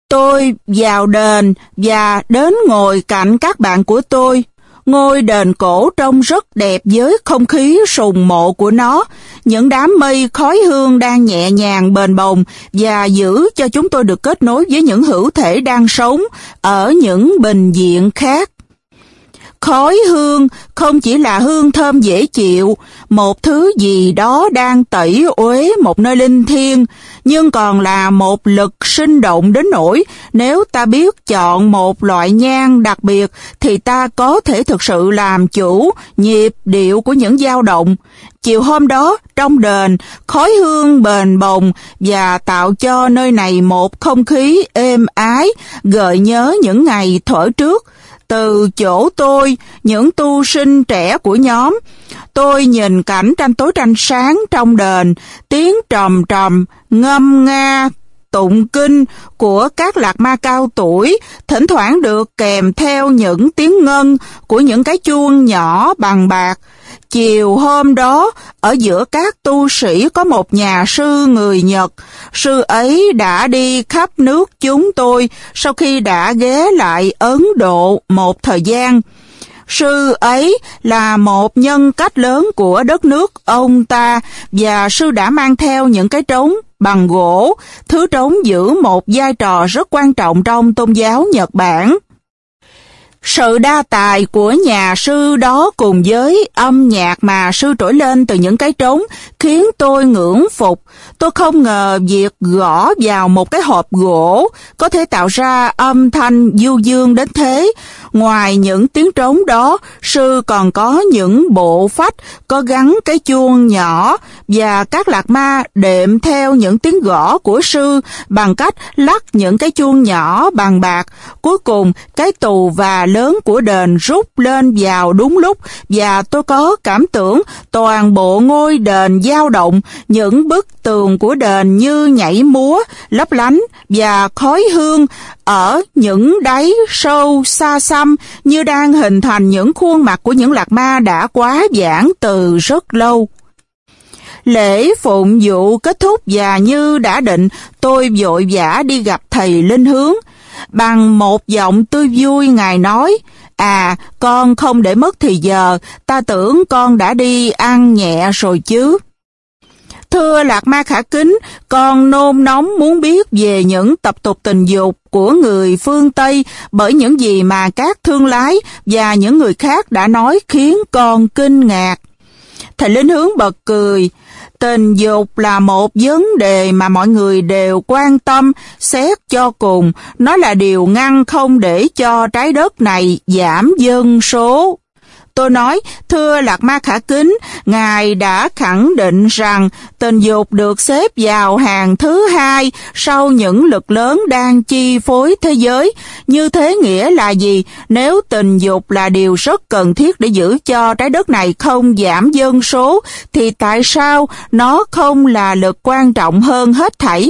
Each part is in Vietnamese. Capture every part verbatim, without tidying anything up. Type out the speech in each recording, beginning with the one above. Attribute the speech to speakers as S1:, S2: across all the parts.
S1: Tôi vào đền và đến ngồi cạnh các bạn của tôi. Ngôi đền cổ trông rất đẹp với không khí sùng mộ của nó. Những đám mây khói hương đang nhẹ nhàng bềnh bồng và giữ cho chúng tôi được kết nối với những hữu thể đang sống ở những bình diện khác. Khói hương không chỉ là hương thơm dễ chịu, một thứ gì đó đang tẩy uế một nơi linh thiêng, nhưng còn là một lực sinh động đến nỗi nếu ta biết chọn một loại nhang đặc biệt thì ta có thể thực sự làm chủ nhịp điệu của những dao động. Chiều hôm đó, trong đền, khói hương bềnh bồng và tạo cho nơi này một không khí êm ái, gợi nhớ những ngày thuở trước. Từ chỗ tôi, những tu sinh trẻ của nhóm, tôi nhìn cảnh tranh tối tranh sáng trong đền, tiếng trầm trầm, ngâm nga, tụng kinh của các lạc ma cao tuổi, thỉnh thoảng được kèm theo những tiếng ngân của những cái chuông nhỏ bằng bạc. Chiều hôm đó, ở giữa các tu sĩ có một nhà sư người Nhật. Sư ấy đã đi khắp nước chúng tôi sau khi đã ghé lại Ấn Độ một thời gian. Sư ấy là một nhân cách lớn của đất nước ông ta và sư đã mang theo những cái trống bằng gỗ. Thứ trống giữ một vai trò rất quan trọng trong tôn giáo Nhật Bản. Sự đa tài của nhà sư đó cùng với âm nhạc mà sư trỗi lên từ những cái trống khiến tôi ngưỡng phục. Tôi không ngờ việc gõ vào một cái hộp gỗ có thể tạo ra âm thanh du dương đến thế. Ngoài những tiếng trống đó, sư còn có những bộ phách có gắn cái chuông nhỏ và các lạc ma đệm theo những tiếng gõ của sư bằng cách lắc những cái chuông nhỏ bằng bạc. Cuối cùng, cái tù và lớn của đền rút lên vào đúng lúc và tôi có cảm tưởng toàn bộ ngôi đền dao động, những bức tường của đền như nhảy múa, lấp lánh và khói hương ở những đáy sâu xa xăm như đang hình thành những khuôn mặt của những lạc ma đã quá vãng từ rất lâu. Lễ phụng vụ kết thúc và như đã định, tôi vội vã đi gặp thầy Linh Hướng. Bằng một giọng tươi vui, ngài nói: "À, con không để mất thì giờ, ta tưởng con đã đi ăn nhẹ rồi chứ." "Thưa lạc ma khả kính, con nôn nóng muốn biết về những tập tục tình dục của người phương Tây bởi những gì mà các thương lái và những người khác đã nói khiến con kinh ngạc." Thầy Linh Hướng bật cười. "Tình dục là một vấn đề mà mọi người đều quan tâm, xét cho cùng, nó là điều ngăn không để cho trái đất này giảm dân số." Tôi nói: "Thưa lạc ma khả kính, ngài đã khẳng định rằng tình dục được xếp vào hàng thứ hai sau những lực lớn đang chi phối thế giới. Như thế nghĩa là gì? Nếu tình dục là điều rất cần thiết để giữ cho trái đất này không giảm dân số, thì tại sao nó không là lực quan trọng hơn hết thảy?"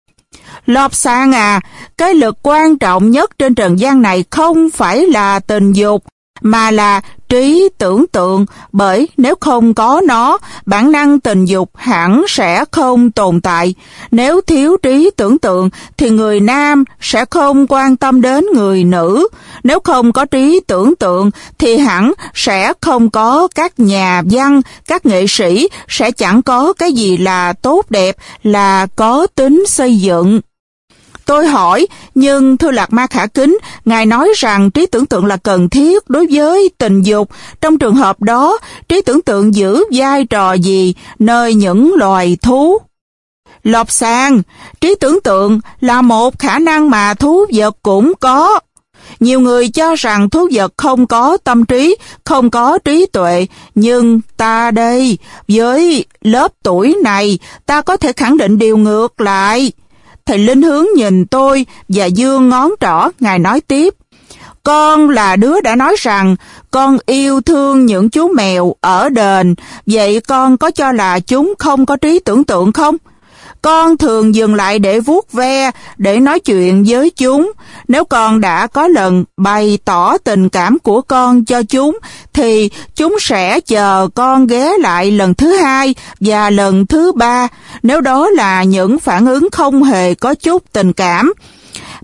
S1: "Lobsang à, cái lực quan trọng nhất trên trần gian này không phải là tình dục, mà là trí tưởng tượng, bởi nếu không có nó, bản năng tình dục hẳn sẽ không tồn tại. Nếu thiếu trí tưởng tượng, thì người nam sẽ không quan tâm đến người nữ. Nếu không có trí tưởng tượng, thì hẳn sẽ không có các nhà văn, các nghệ sĩ, sẽ chẳng có cái gì là tốt đẹp, là có tính xây dựng." Tôi hỏi: "Nhưng thưa lạc ma khả kính, ngài nói rằng trí tưởng tượng là cần thiết đối với tình dục. Trong trường hợp đó, trí tưởng tượng giữ vai trò gì nơi những loài thú?" "Lobsang, trí tưởng tượng là một khả năng mà thú vật cũng có. Nhiều người cho rằng thú vật không có tâm trí, không có trí tuệ, nhưng ta đây, với lớp tuổi này, ta có thể khẳng định điều ngược lại." Thầy Linh Hướng nhìn tôi và giương ngón trỏ, ngài nói tiếp: "Con là đứa đã nói rằng con yêu thương những chú mèo ở đền, vậy con có cho là chúng không có trí tưởng tượng không? Con thường dừng lại để vuốt ve, để nói chuyện với chúng. Nếu con đã có lần bày tỏ tình cảm của con cho chúng, thì chúng sẽ chờ con ghé lại lần thứ hai và lần thứ ba, nếu đó là những phản ứng không hề có chút tình cảm.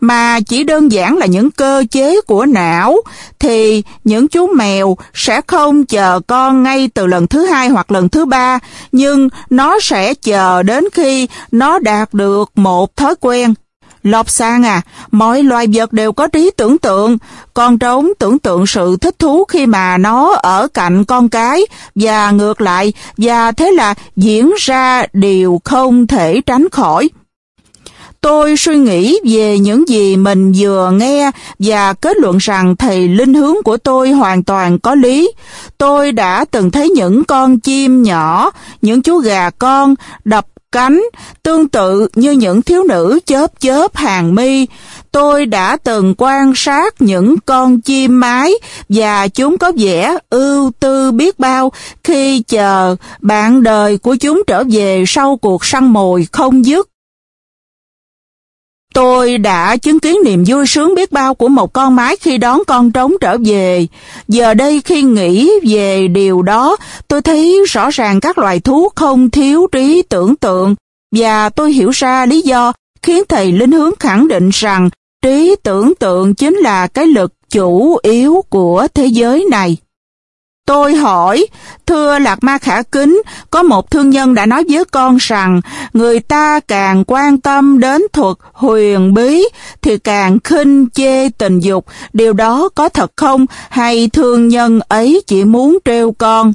S1: mà chỉ đơn giản là những cơ chế của não, thì những chú mèo sẽ không chờ con ngay từ lần thứ hai hoặc lần thứ ba, nhưng nó sẽ chờ đến khi nó đạt được một thói quen. Lobsang à, mọi loài vật đều có trí tưởng tượng. Con trống tưởng tượng sự thích thú khi mà nó ở cạnh con cái, và ngược lại, và thế là diễn ra điều không thể tránh khỏi. Tôi suy nghĩ về những gì mình vừa nghe và kết luận rằng thầy linh hướng của tôi hoàn toàn có lý. Tôi đã từng thấy những con chim nhỏ, những chú gà con đập cánh, tương tự như những thiếu nữ chớp chớp hàng mi. Tôi đã từng quan sát những con chim mái và chúng có vẻ ưu tư biết bao khi chờ bạn đời của chúng trở về sau cuộc săn mồi không dứt. Tôi đã chứng kiến niềm vui sướng biết bao của một con mái khi đón con trống trở về. Giờ đây khi nghĩ về điều đó, tôi thấy rõ ràng các loài thú không thiếu trí tưởng tượng, và tôi hiểu ra lý do khiến thầy linh hướng khẳng định rằng trí tưởng tượng chính là cái lực chủ yếu của thế giới này. Tôi hỏi, thưa Lạc Ma khả kính, có một thương nhân đã nói với con rằng người ta càng quan tâm đến thuật huyền bí thì càng khinh chê tình dục. Điều đó có thật không, hay thương nhân ấy chỉ muốn trêu con?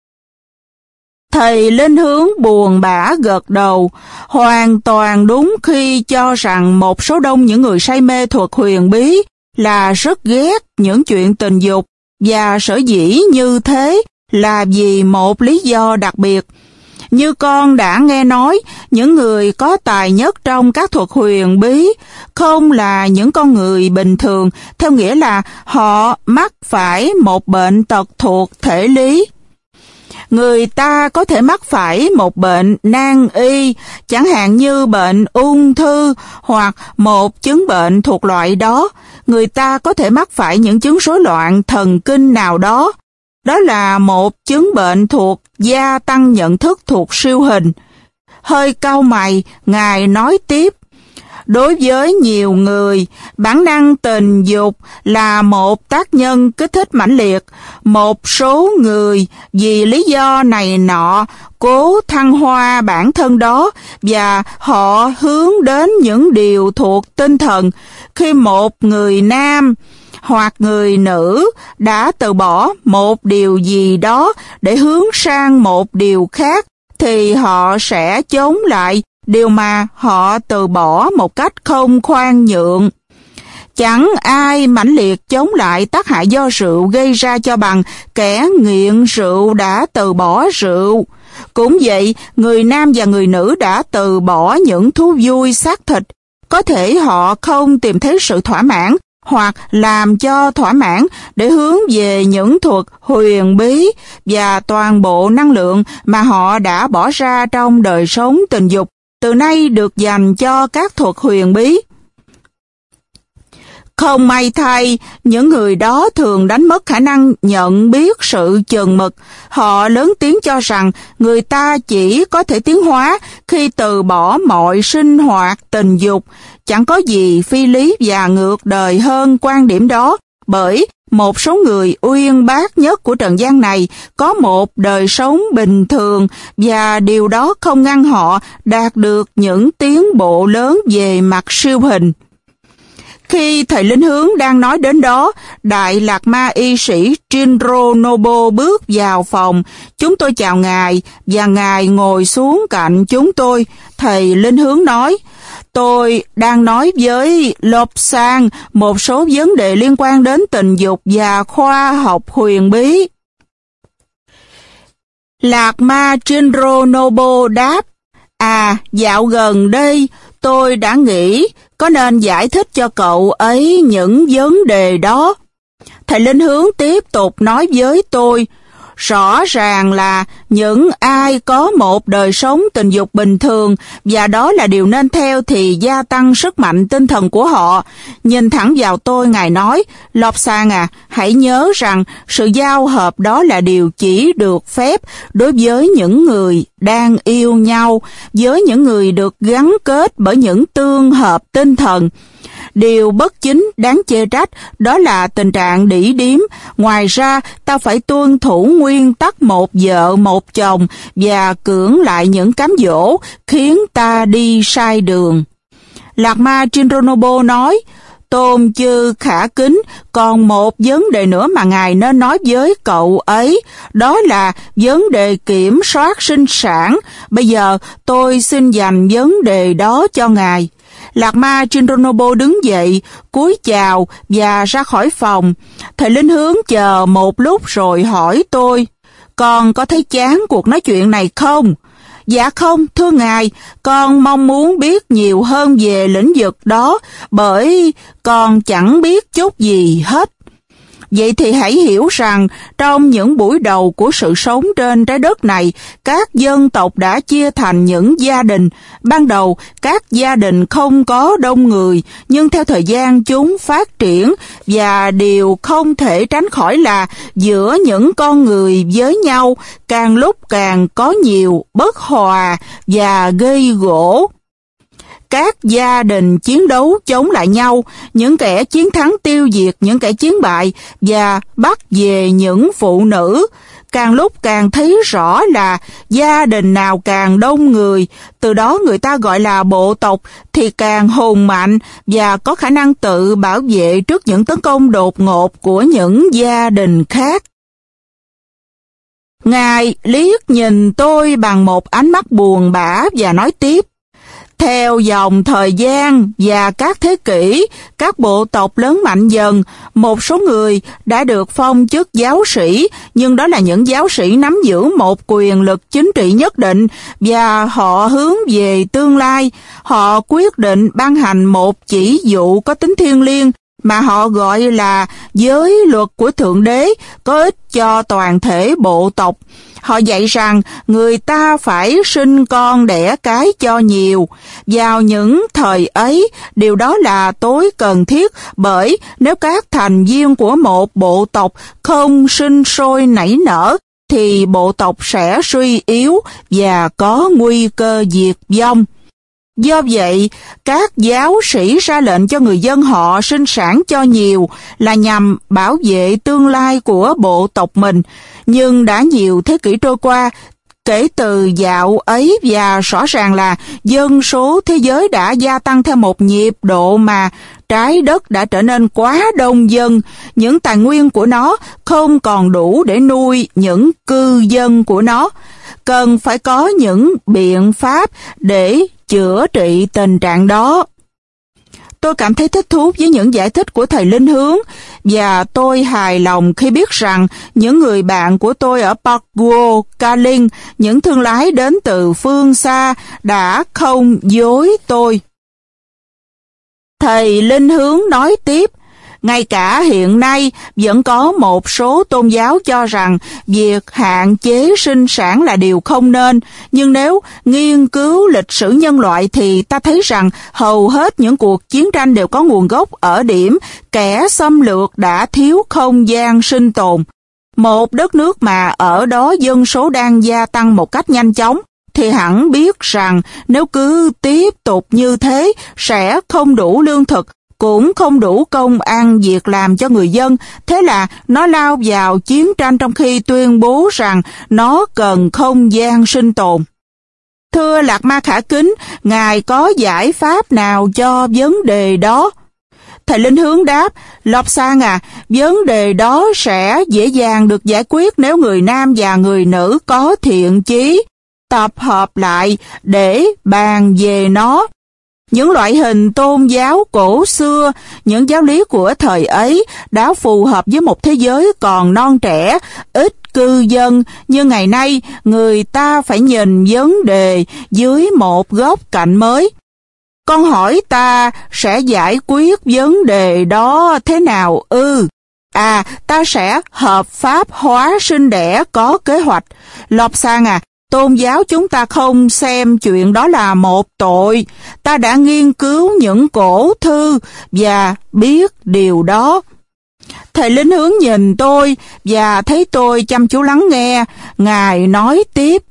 S1: Thầy linh hướng buồn bã gật đầu, hoàn toàn đúng khi cho rằng một số đông những người say mê thuật huyền bí là rất ghét những chuyện tình dục, và sở dĩ như thế là vì một lý do đặc biệt. Như con đã nghe nói, những người có tài nhất trong các thuật huyền bí không là những con người bình thường, theo nghĩa là họ mắc phải một bệnh tật thuộc thể lý. Người ta có thể mắc phải một bệnh nan y, chẳng hạn như bệnh ung thư hoặc một chứng bệnh thuộc loại đó. Người ta có thể mắc phải những chứng rối loạn thần kinh nào đó. Đó là một chứng bệnh thuộc gia tăng nhận thức thuộc siêu hình. Hơi cau mày, Ngài nói tiếp. Đối với nhiều người, bản năng tình dục là một tác nhân kích thích mãnh liệt. Một số người vì lý do này nọ cố thăng hoa bản thân đó, và họ hướng đến những điều thuộc tinh thần. Khi một người nam hoặc người nữ đã từ bỏ một điều gì đó để hướng sang một điều khác, thì họ sẽ chống lại điều mà họ từ bỏ một cách không khoan nhượng. Chẳng ai mãnh liệt chống lại tác hại do rượu gây ra cho bằng kẻ nghiện rượu đã từ bỏ rượu. Cũng vậy, người nam và người nữ đã từ bỏ những thú vui xác thịt. Có thể họ không tìm thấy sự thỏa mãn hoặc làm cho thỏa mãn để hướng về những thuật huyền bí, và toàn bộ năng lượng mà họ đã bỏ ra trong đời sống tình dục từ nay được dành cho các thuật huyền bí. Không may thay, những người đó thường đánh mất khả năng nhận biết sự chừng mực. Họ lớn tiếng cho rằng người ta chỉ có thể tiến hóa khi từ bỏ mọi sinh hoạt tình dục. Chẳng có gì phi lý và ngược đời hơn quan điểm đó, bởi một số người uyên bác nhất của trần gian này có một đời sống bình thường, và điều đó không ngăn họ đạt được những tiến bộ lớn về mặt siêu hình. Khi thầy linh hướng đang nói đến đó, Đại Lạc Ma y sĩ Shinro Nobo bước vào phòng. Chúng tôi chào ngài, và ngài ngồi xuống cạnh chúng tôi. Thầy linh hướng nói, tôi đang nói với Lobsang một số vấn đề liên quan đến tình dục và khoa học huyền bí. Lạc Ma Shinro Nobo đáp, à, dạo gần đây tôi đã nghĩ có nên giải thích cho cậu ấy những vấn đề đó. Thầy linh hướng tiếp tục nói với tôi, rõ ràng là những ai có một đời sống tình dục bình thường, và đó là điều nên theo, thì gia tăng sức mạnh tinh thần của họ. Nhìn thẳng vào tôi, ngài nói, Lobsang à, hãy nhớ rằng sự giao hợp đó là điều chỉ được phép đối với những người đang yêu nhau, với những người được gắn kết bởi những tương hợp tinh thần. Điều bất chính đáng chê trách đó là tình trạng đỉ điếm. Ngoài ra, ta phải tuân thủ nguyên tắc một vợ một chồng và cưỡng lại những cám dỗ khiến ta đi sai đường. Lạc Ma Chindronobo nói, Tôn chư khả kính, còn một vấn đề nữa mà ngài nên nói với cậu ấy, đó là vấn đề kiểm soát sinh sản. Bây giờ tôi xin dành vấn đề đó cho ngài. Lạc Ma Chindronobo đứng dậy, cúi chào và ra khỏi phòng. Thầy Linh Hướng chờ một lúc rồi hỏi tôi, con có thấy chán cuộc nói chuyện này không? Dạ không, thưa ngài, con mong muốn biết nhiều hơn về lĩnh vực đó, bởi con chẳng biết chút gì hết. Vậy thì hãy hiểu rằng, trong những buổi đầu của sự sống trên trái đất này, các dân tộc đã chia thành những gia đình. Ban đầu, các gia đình không có đông người, nhưng theo thời gian chúng phát triển, và điều không thể tránh khỏi là giữa những con người với nhau, càng lúc càng có nhiều bất hòa và gây gổ. Các gia đình chiến đấu chống lại nhau, những kẻ chiến thắng tiêu diệt những kẻ chiến bại và bắt về những phụ nữ. Càng lúc càng thấy rõ là gia đình nào càng đông người, từ đó người ta gọi là bộ tộc, thì càng hùng mạnh và có khả năng tự bảo vệ trước những tấn công đột ngột của những gia đình khác. Ngài liếc nhìn tôi bằng một ánh mắt buồn bã và nói tiếp, theo dòng thời gian và các thế kỷ, các bộ tộc lớn mạnh dần, một số người đã được phong chức giáo sĩ, nhưng đó là những giáo sĩ nắm giữ một quyền lực chính trị nhất định và họ hướng về tương lai. Họ quyết định ban hành một chỉ dụ có tính thiêng liêng mà họ gọi là giới luật của Thượng Đế, có ích cho toàn thể bộ tộc. Họ dạy rằng người ta phải sinh con đẻ cái cho nhiều. Vào những thời ấy, điều đó là tối cần thiết, bởi nếu các thành viên của một bộ tộc không sinh sôi nảy nở, thì bộ tộc sẽ suy yếu và có nguy cơ diệt vong. Do vậy, các giáo sĩ ra lệnh cho người dân họ sinh sản cho nhiều là nhằm bảo vệ tương lai của bộ tộc mình. Nhưng đã nhiều thế kỷ trôi qua, kể từ dạo ấy và rõ ràng là dân số thế giới đã gia tăng theo một nhịp độ mà trái đất đã trở nên quá đông dân. Những tài nguyên của nó không còn đủ để nuôi những cư dân của nó. Cần phải có những biện pháp để chữa trị tình trạng đó. Tôi cảm thấy thích thú với những giải thích của thầy Linh Hướng, và tôi hài lòng khi biết rằng những người bạn của tôi ở Paguo, Kaling, những thương lái đến từ phương xa, đã không dối tôi. Thầy Linh Hướng nói tiếp, ngay cả hiện nay vẫn có một số tôn giáo cho rằng việc hạn chế sinh sản là điều không nên, nhưng nếu nghiên cứu lịch sử nhân loại thì ta thấy rằng hầu hết những cuộc chiến tranh đều có nguồn gốc ở điểm kẻ xâm lược đã thiếu không gian sinh tồn. Một đất nước mà ở đó dân số đang gia tăng một cách nhanh chóng, thì hẳn biết rằng nếu cứ tiếp tục như thế sẽ không đủ lương thực, cũng không đủ công ăn việc làm cho người dân, thế là nó lao vào chiến tranh trong khi tuyên bố rằng nó cần không gian sinh tồn. Thưa Lạc Ma khả kính, ngài có giải pháp nào cho vấn đề đó? Thầy Linh Hướng đáp, Lobsang à, vấn đề đó sẽ dễ dàng được giải quyết nếu người nam và người nữ có thiện chí tập hợp lại để bàn về nó. Những loại hình tôn giáo cổ xưa, những giáo lý của thời ấy đã phù hợp với một thế giới còn non trẻ, ít cư dân, nhưng ngày nay người ta phải nhìn vấn đề dưới một góc cạnh mới. Con hỏi ta sẽ giải quyết vấn đề đó thế nào ư? Ừ. À, ta sẽ hợp pháp hóa sinh đẻ có kế hoạch. Lobsang à, tôn giáo chúng ta không xem chuyện đó là một tội. Ta đã nghiên cứu những cổ thư và biết điều đó. Thầy Linh Hướng nhìn tôi và thấy tôi chăm chú lắng nghe. Ngài nói tiếp,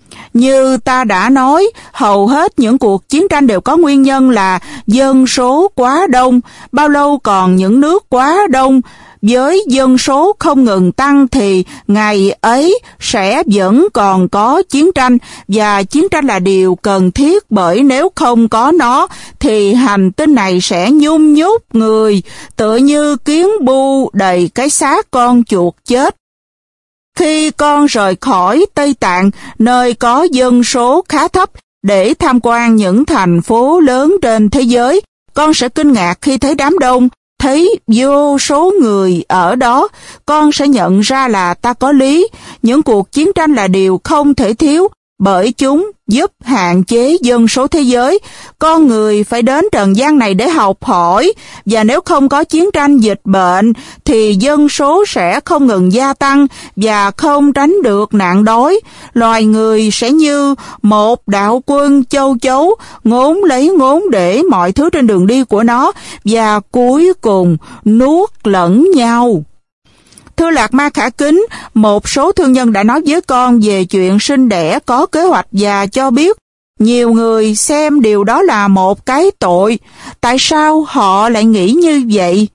S1: Như ta đã nói, hầu hết những cuộc chiến tranh đều có nguyên nhân là dân số quá đông. Bao lâu còn những nước quá đông, với dân số không ngừng tăng thì ngày ấy sẽ vẫn còn có chiến tranh, và chiến tranh là điều cần thiết, bởi nếu không có nó thì hành tinh này sẽ nhung nhúc người, tựa như kiến bu đầy cái xác con chuột chết. Khi con rời khỏi Tây Tạng, nơi có dân số khá thấp, để tham quan những thành phố lớn trên thế giới, con sẽ kinh ngạc khi thấy đám đông, thấy vô số người ở đó. Con sẽ nhận ra là ta có lý, những cuộc chiến tranh là điều không thể thiếu, bởi chúng giúp hạn chế dân số thế giới. Con người phải đến trần gian này để học hỏi, và nếu không có chiến tranh dịch bệnh thì dân số sẽ không ngừng gia tăng và không tránh được nạn đói. Loài người sẽ như một đạo quân châu chấu, ngốn lấy ngốn để mọi thứ trên đường đi của nó, và cuối cùng nuốt lẫn nhau. Thưa Lạc Ma khả kính, một số thương nhân đã nói với con về chuyện sinh đẻ có kế hoạch và cho biết nhiều người xem điều đó là một cái tội. Tại sao họ lại nghĩ như vậy?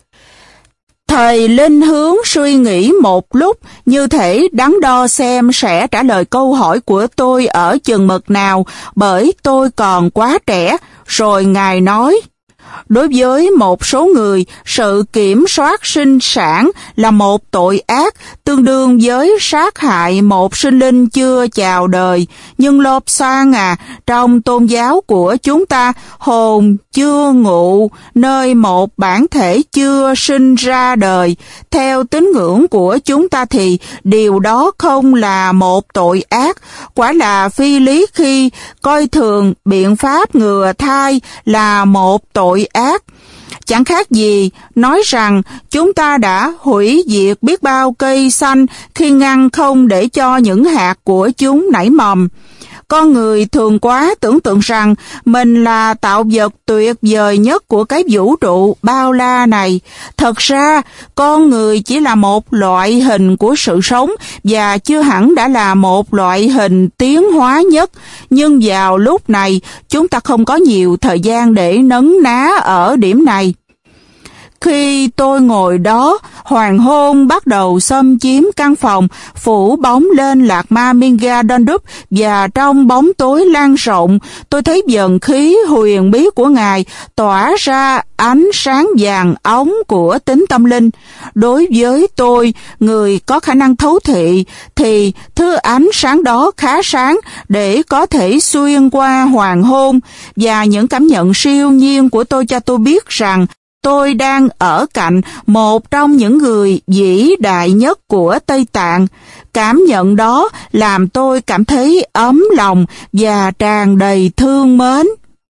S1: Thầy Linh Hướng suy nghĩ một lúc, như thể đắn đo xem sẽ trả lời câu hỏi của tôi ở chừng mực nào, bởi tôi còn quá trẻ. Rồi Ngài nói: đối với một số người, sự kiểm soát sinh sản là một tội ác, tương đương với sát hại một sinh linh chưa chào đời. Nhưng Lobsang à, trong tôn giáo của chúng ta, hồn chưa ngụ nơi một bản thể chưa sinh ra đời. Theo tín ngưỡng của chúng ta thì điều đó không là một tội ác. Quả là phi lý khi coi thường biện pháp ngừa thai là một tội ác. Chẳng khác gì nói rằng chúng ta đã hủy diệt biết bao cây xanh khi ngăn không để cho những hạt của chúng nảy mầm. Con người thường quá tưởng tượng rằng mình là tạo vật tuyệt vời nhất của cái vũ trụ bao la này. Thật ra, con người chỉ là một loại hình của sự sống và chưa hẳn đã là một loại hình tiến hóa nhất. Nhưng vào lúc này, chúng ta không có nhiều thời gian để nấn ná ở điểm này. Khi tôi ngồi đó, hoàng hôn bắt đầu xâm chiếm căn phòng, phủ bóng lên Lạc Ma Minga Dondup, và trong bóng tối lan rộng, tôi thấy dần khí huyền bí của Ngài tỏa ra ánh sáng vàng óng của tính tâm linh. Đối với tôi, người có khả năng thấu thị, thì thứ ánh sáng đó khá sáng để có thể xuyên qua hoàng hôn, và những cảm nhận siêu nhiên của tôi cho tôi biết rằng tôi đang ở cạnh một trong những người vĩ đại nhất của Tây Tạng. Cảm nhận đó làm tôi cảm thấy ấm lòng và tràn đầy thương mến.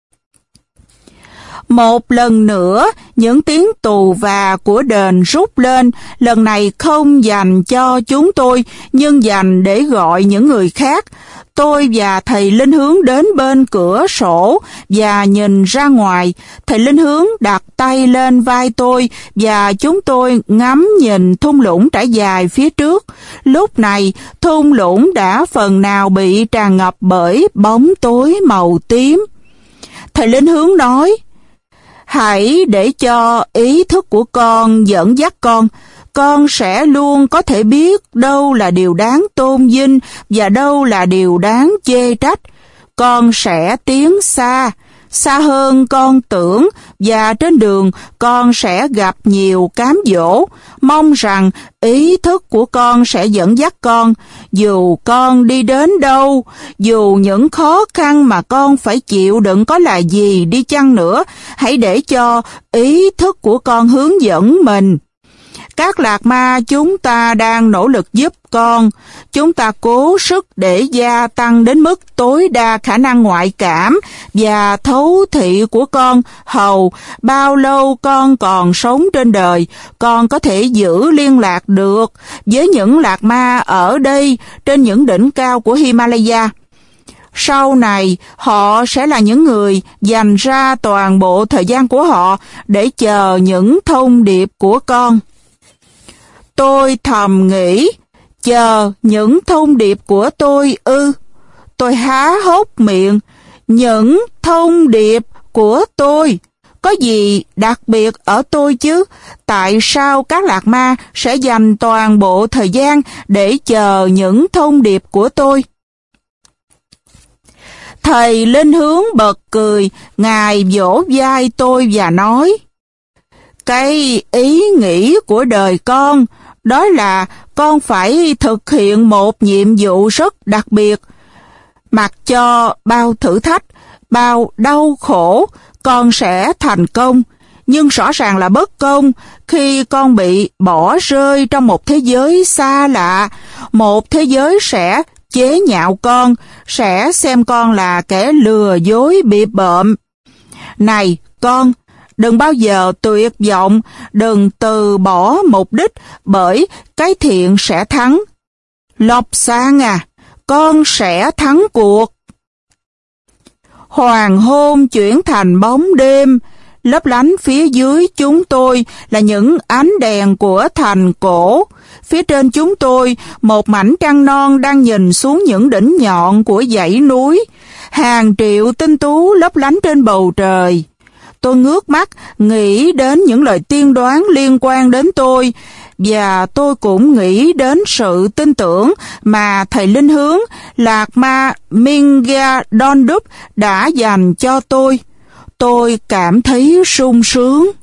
S1: Một lần nữa, những tiếng tù và của đền rút lên, lần này không dành cho chúng tôi, nhưng dành để gọi những người khác. Tôi và thầy Linh Hướng đến bên cửa sổ và nhìn ra ngoài. Thầy Linh Hướng đặt tay lên vai tôi và chúng tôi ngắm nhìn thung lũng trải dài phía trước. Lúc này, thung lũng đã phần nào bị tràn ngập bởi bóng tối màu tím. Thầy Linh Hướng nói: hãy để cho ý thức của con dẫn dắt con. Con sẽ luôn có thể biết đâu là điều đáng tôn vinh và đâu là điều đáng chê trách. Con sẽ tiến xa, xa hơn con tưởng, và trên đường con sẽ gặp nhiều cám dỗ. Mong rằng ý thức của con sẽ dẫn dắt con, dù con đi đến đâu, dù những khó khăn mà con phải chịu đựng có là gì đi chăng nữa, hãy để cho ý thức của con hướng dẫn mình. Các lạc ma chúng ta đang nỗ lực giúp con. Chúng ta cố sức để gia tăng đến mức tối đa khả năng ngoại cảm và thấu thị của con, hầu bao lâu con còn sống trên đời, con có thể giữ liên lạc được với những lạc ma ở đây trên những đỉnh cao của Himalaya. Sau này, họ sẽ là những người dành ra toàn bộ thời gian của họ để chờ những thông điệp của con. Tôi thầm nghĩ, chờ những thông điệp của tôi ư? Tôi há hốc miệng. Những thông điệp của tôi có gì đặc biệt ở tôi chứ? Tại sao các lạc ma sẽ dành toàn bộ thời gian để chờ những thông điệp của tôi? Thầy Linh Hướng bật cười, Ngài vỗ vai tôi và nói, cái ý nghĩ của đời con, đó là con phải thực hiện một nhiệm vụ rất đặc biệt. Mặc cho bao thử thách, bao đau khổ, con sẽ thành công. Nhưng rõ ràng là bất công khi con bị bỏ rơi trong một thế giới xa lạ. Một thế giới sẽ chế nhạo con, sẽ xem con là kẻ lừa dối bịp bợm. Này con, đừng bao giờ tuyệt vọng, đừng từ bỏ mục đích, bởi cái thiện sẽ thắng. Lộc Sang à, con sẽ thắng cuộc. Hoàng hôn chuyển thành bóng đêm, lấp lánh phía dưới chúng tôi là những ánh đèn của thành cổ. Phía trên chúng tôi, một mảnh trăng non đang nhìn xuống những đỉnh nhọn của dãy núi. Hàng triệu tinh tú lấp lánh trên bầu trời. Tôi ngước mắt, nghĩ đến những lời tiên đoán liên quan đến tôi, và tôi cũng nghĩ đến sự tin tưởng mà thầy Linh Hướng, Lạc Ma Minga Dondup đã dành cho tôi. Tôi cảm thấy sung sướng.